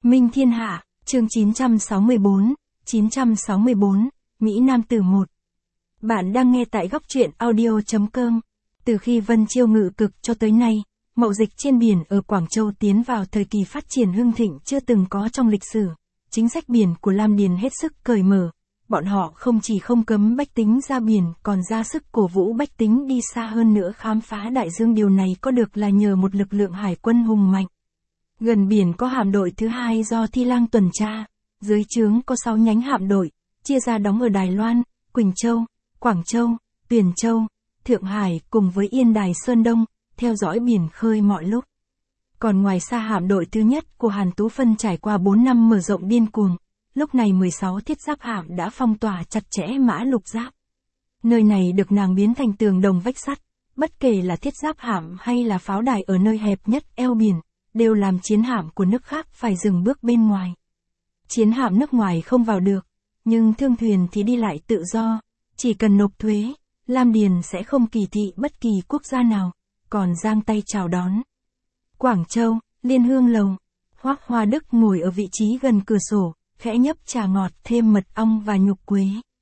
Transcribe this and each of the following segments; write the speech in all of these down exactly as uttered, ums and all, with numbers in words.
Minh Thiên Hạ, chương chín trăm sáu mươi tư, chín trăm sáu mươi tư, Mỹ Nam Tử một. Bạn đang nghe tại góc truyện audio chấm com. Từ khi Vân Chiêu ngự cực cho tới nay, mậu dịch trên biển ở Quảng Châu tiến vào thời kỳ phát triển hưng thịnh chưa từng có trong lịch sử. Chính sách biển của Lam Điền hết sức cởi mở. Bọn họ không chỉ không cấm bách tính ra biển còn ra sức cổ vũ bách tính đi xa hơn nữa khám phá đại dương. Điều này có được là nhờ một lực lượng hải quân hùng mạnh. Gần biển có hạm đội thứ hai do Thi Lang tuần tra, dưới trướng có sáu nhánh hạm đội, chia ra đóng ở Đài Loan, Quỳnh Châu, Quảng Châu, Tuyền Châu, Thượng Hải cùng với Yên Đài Sơn Đông, theo dõi biển khơi mọi lúc. Còn ngoài xa hạm đội thứ nhất của Hàn Tú Phân trải qua bốn năm mở rộng điên cuồng, lúc này mười sáu thiết giáp hạm đã phong tỏa chặt chẽ Mã Lục Giáp. Nơi này được nàng biến thành tường đồng vách sắt, bất kể là thiết giáp hạm hay là pháo đài ở nơi hẹp nhất eo biển, đều làm chiến hạm của nước khác phải dừng bước bên ngoài. Chiến hạm nước ngoài không vào được, nhưng thương thuyền thì đi lại tự do, chỉ cần nộp thuế, Lam Điền sẽ không kỳ thị bất kỳ quốc gia nào, còn giang tay chào đón. Quảng Châu, Liên Hương Lầu, Hoác Hoa Đức ngồi ở vị trí gần cửa sổ, khẽ nhấp trà ngọt thêm mật ong và nhục quế.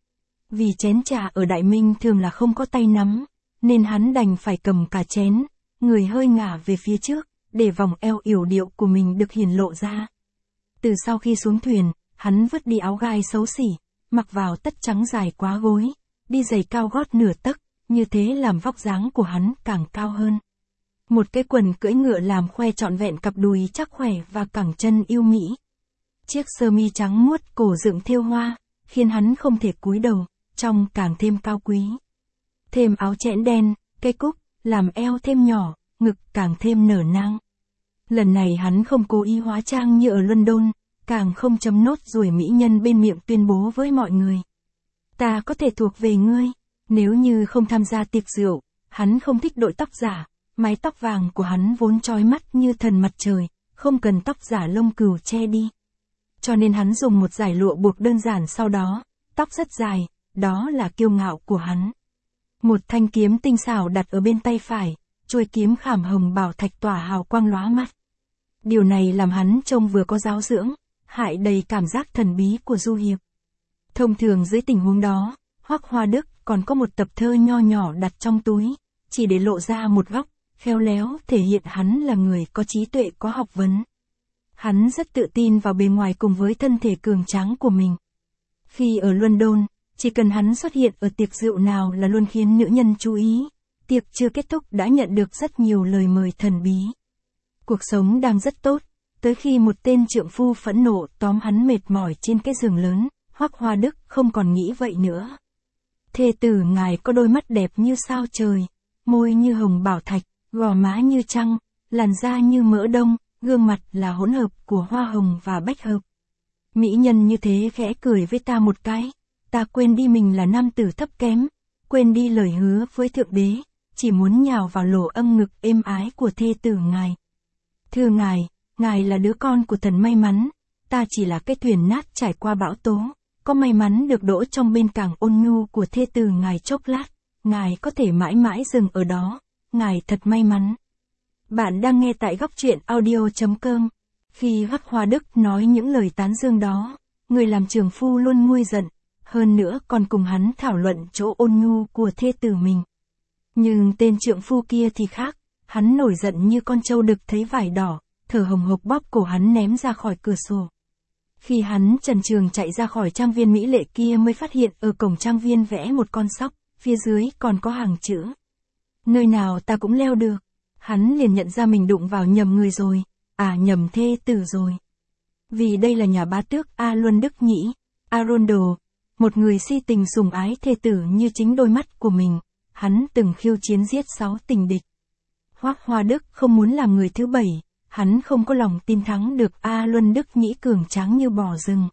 Vì chén trà ở Đại Minh thường là không có tay nắm, nên hắn đành phải cầm cả chén, người hơi ngả về phía trước, để vòng eo yểu điệu của mình được hiển lộ ra. Từ sau khi xuống thuyền, hắn vứt đi áo gai xấu xỉ, mặc vào tất trắng dài quá gối, đi giày cao gót nửa tấc, như thế làm vóc dáng của hắn càng cao hơn. Một cái quần cưỡi ngựa làm khoe trọn vẹn cặp đùi chắc khỏe và cẳng chân yêu mỹ. Chiếc sơ mi trắng muốt cổ dựng thêu hoa, khiến hắn không thể cúi đầu, trông càng thêm cao quý. Thêm áo chẽn đen, cây cúc, làm eo thêm nhỏ, ngực càng thêm nở nang. Lần này hắn không cố ý hóa trang như ở London, càng không chấm nốt ruồi mỹ nhân bên miệng tuyên bố với mọi người. Ta có thể thuộc về ngươi, nếu như không tham gia tiệc rượu, hắn không thích đội tóc giả, mái tóc vàng của hắn vốn chói mắt như thần mặt trời, không cần tóc giả lông cừu che đi. Cho nên hắn dùng một dải lụa buộc đơn giản sau đó, tóc rất dài, đó là kiêu ngạo của hắn. Một thanh kiếm tinh xảo đặt ở bên tay phải, chuôi kiếm khảm hồng bảo thạch tỏa hào quang lóa mắt. Điều này làm hắn trông vừa có giáo dưỡng, hại đầy cảm giác thần bí của du hiệp. Thông thường dưới tình huống đó, Hoác Hoa Đức còn có một tập thơ nho nhỏ đặt trong túi, chỉ để lộ ra một góc, khéo léo thể hiện hắn là người có trí tuệ có học vấn. Hắn rất tự tin vào bề ngoài cùng với thân thể cường tráng của mình. Khi ở London, chỉ cần hắn xuất hiện ở tiệc rượu nào là luôn khiến nữ nhân chú ý. Tiệc chưa kết thúc đã nhận được rất nhiều lời mời thần bí. Cuộc sống đang rất tốt, tới khi một tên trượng phu phẫn nộ tóm hắn mệt mỏi trên cái giường lớn, Hoác Hoa Đức không còn nghĩ vậy nữa. Thê tử ngài có đôi mắt đẹp như sao trời, môi như hồng bảo thạch, gò má như trăng, làn da như mỡ đông, gương mặt là hỗn hợp của hoa hồng và bách hợp. Mỹ nhân như thế khẽ cười với ta một cái, ta quên đi mình là nam tử thấp kém, quên đi lời hứa với thượng đế, chỉ muốn nhào vào lỗ âm ngực êm ái của thê tử ngài. Thưa ngài, ngài là đứa con của thần may mắn, ta chỉ là cái thuyền nát trải qua bão tố, có may mắn được đỗ trong bên cảng ôn nhu của thê tử ngài chốc lát, ngài có thể mãi mãi dừng ở đó, ngài thật may mắn. Bạn đang nghe tại góc truyện audio chấm com. Khi Hoác Hoa Đức nói những lời tán dương đó, người làm trường phu luôn nguôi giận, hơn nữa còn cùng hắn thảo luận chỗ ôn nhu của thê tử mình. Nhưng tên trượng phu kia thì khác, hắn nổi giận như con trâu đực thấy vải đỏ, thở hồng hộc bóp cổ hắn ném ra khỏi cửa sổ. Khi hắn trần truồng chạy ra khỏi trang viên mỹ lệ kia mới phát hiện ở cổng trang viên vẽ một con sóc, phía dưới còn có hàng chữ. Nơi nào ta cũng leo được. Hắn liền nhận ra mình đụng vào nhầm người rồi, à nhầm thê tử rồi. Vì đây là nhà bá tước A Luân Đức Nhĩ, Arondo, một người si tình sùng ái thê tử như chính đôi mắt của mình, hắn từng khiêu chiến giết sáu tình địch. Hoác Hoa Đức không muốn làm người thứ bảy, hắn không có lòng tin thắng được A Luân Đức Nhĩ cường tráng như bò rừng.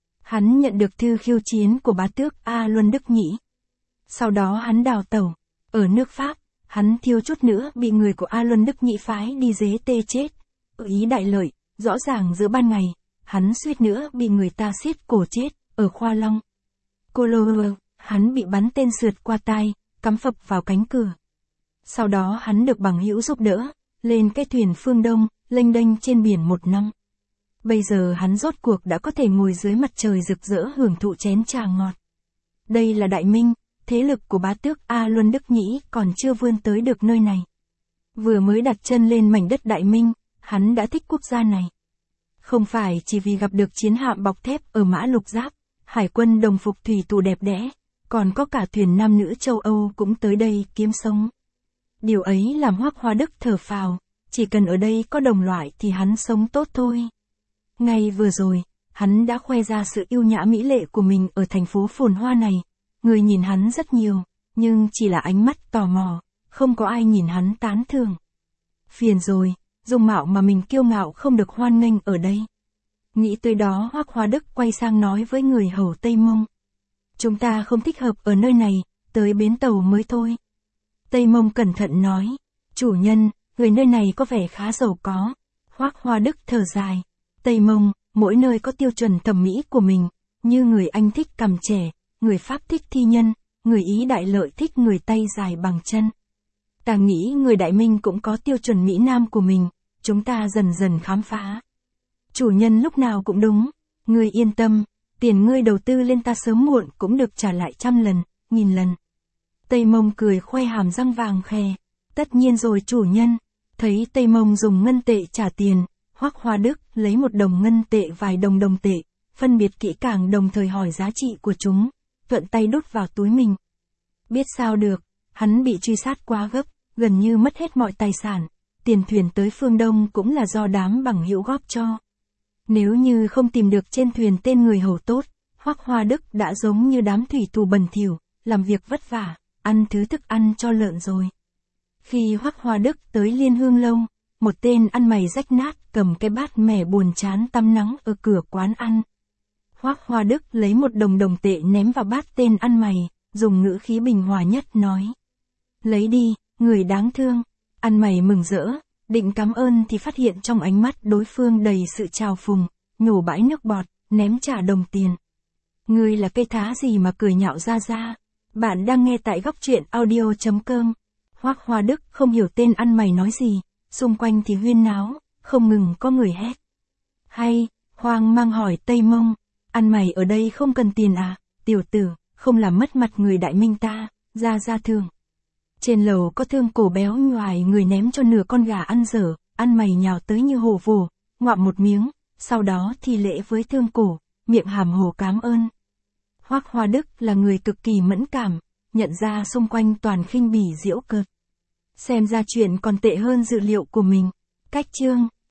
Hắn nhận được thư khiêu chiến của bá tước A Luân Đức Nhĩ. Sau đó hắn đào tẩu, ở nước Pháp. Hắn thiếu chút nữa bị người của A Luân Đức Nhĩ phái đi dế tê chết. Ở ý đại lợi, rõ ràng giữa ban ngày, hắn suýt nữa bị người ta xiết cổ chết, ở Khoa Long. Cô lô lô, hắn bị bắn tên sượt qua tai, cắm phập vào cánh cửa. Sau đó hắn được bằng hữu giúp đỡ, lên cái thuyền phương Đông, lênh đênh trên biển một năm. Bây giờ hắn rốt cuộc đã có thể ngồi dưới mặt trời rực rỡ hưởng thụ chén trà ngọt. Đây là Đại Minh, thế lực của bá tước A Luân Đức Nhĩ còn chưa vươn tới được nơi này. Vừa mới đặt chân lên mảnh đất Đại Minh, hắn đã thích quốc gia này. Không phải chỉ vì gặp được chiến hạm bọc thép ở Mã Lục Giáp, hải quân đồng phục thủy tù đẹp đẽ, còn có cả thuyền nam nữ châu Âu cũng tới đây kiếm sống. Điều ấy làm Hoắc Hoa Đức thở phào, chỉ cần ở đây có đồng loại thì hắn sống tốt thôi. Ngay vừa rồi, hắn đã khoe ra sự yêu nhã mỹ lệ của mình ở thành phố phồn hoa này. Người nhìn hắn rất nhiều, nhưng chỉ là ánh mắt tò mò, không có ai nhìn hắn tán thưởng. Phiền rồi, dung mạo mà mình kiêu ngạo không được hoan nghênh ở đây. Nghĩ tới đó Hoắc Hoa Đức quay sang nói với người hầu Tây Mông. Chúng ta không thích hợp ở nơi này, tới bến tàu mới thôi. Tây Mông cẩn thận nói, chủ nhân, người nơi này có vẻ khá giàu có. Hoắc Hoa Đức thở dài, Tây Mông, mỗi nơi có tiêu chuẩn thẩm mỹ của mình, như người Anh thích cằm trẻ, người Pháp thích thi nhân, người Ý đại lợi thích người tay dài bằng chân. Ta nghĩ người Đại Minh cũng có tiêu chuẩn Mỹ Nam của mình, chúng ta dần dần khám phá. Chủ nhân lúc nào cũng đúng, ngươi yên tâm, tiền ngươi đầu tư lên ta sớm muộn cũng được trả lại trăm lần, nghìn lần. Tây Mông cười khoe hàm răng vàng khè, tất nhiên rồi chủ nhân. Thấy Tây Mông dùng ngân tệ trả tiền, Hoắc Hoa Đức lấy một đồng ngân tệ vài đồng đồng tệ, phân biệt kỹ càng đồng thời hỏi giá trị của chúng, thuận tay đút vào túi mình. Biết sao được, hắn bị truy sát quá gấp, gần như mất hết mọi tài sản, tiền thuyền tới phương Đông cũng là do đám bằng hữu góp cho. Nếu như không tìm được trên thuyền tên người hầu tốt, Hoắc Hoa Đức đã giống như đám thủy tù bẩn thỉu, làm việc vất vả, ăn thứ thức ăn cho lợn rồi. Khi Hoắc Hoa Đức tới Liên Hương Lâu, một tên ăn mày rách nát cầm cái bát mẻ buồn chán tắm nắng ở cửa quán ăn. Hoắc Hoa Đức lấy một đồng đồng tệ ném vào bát tên ăn mày, dùng ngữ khí bình hòa nhất nói. Lấy đi, người đáng thương. Ăn mày mừng rỡ, định cảm ơn thì phát hiện trong ánh mắt đối phương đầy sự trào phùng, nhổ bãi nước bọt, ném trả đồng tiền. Ngươi là cây thá gì mà cười nhạo ra ra. Bạn đang nghe tại góc truyện audio chấm com. Hoắc Hoa Đức không hiểu tên ăn mày nói gì, xung quanh thì huyên náo, không ngừng có người hét. Hay, hoang mang hỏi Tây Mông, ăn mày ở đây không cần tiền à, tiểu tử, không làm mất mặt người Đại Minh ta, ra ra thường. Trên lầu có thương cổ béo nhoài người ném cho nửa con gà ăn dở, ăn mày nhào tới như hổ vồ, ngoạm một miếng, sau đó thi lễ với thương cổ, miệng hàm hồ cám ơn. Hoắc Hoa Đức là người cực kỳ mẫn cảm, nhận ra xung quanh toàn khinh bỉ giễu cợt. Xem ra chuyện còn tệ hơn dự liệu của mình. Cách chương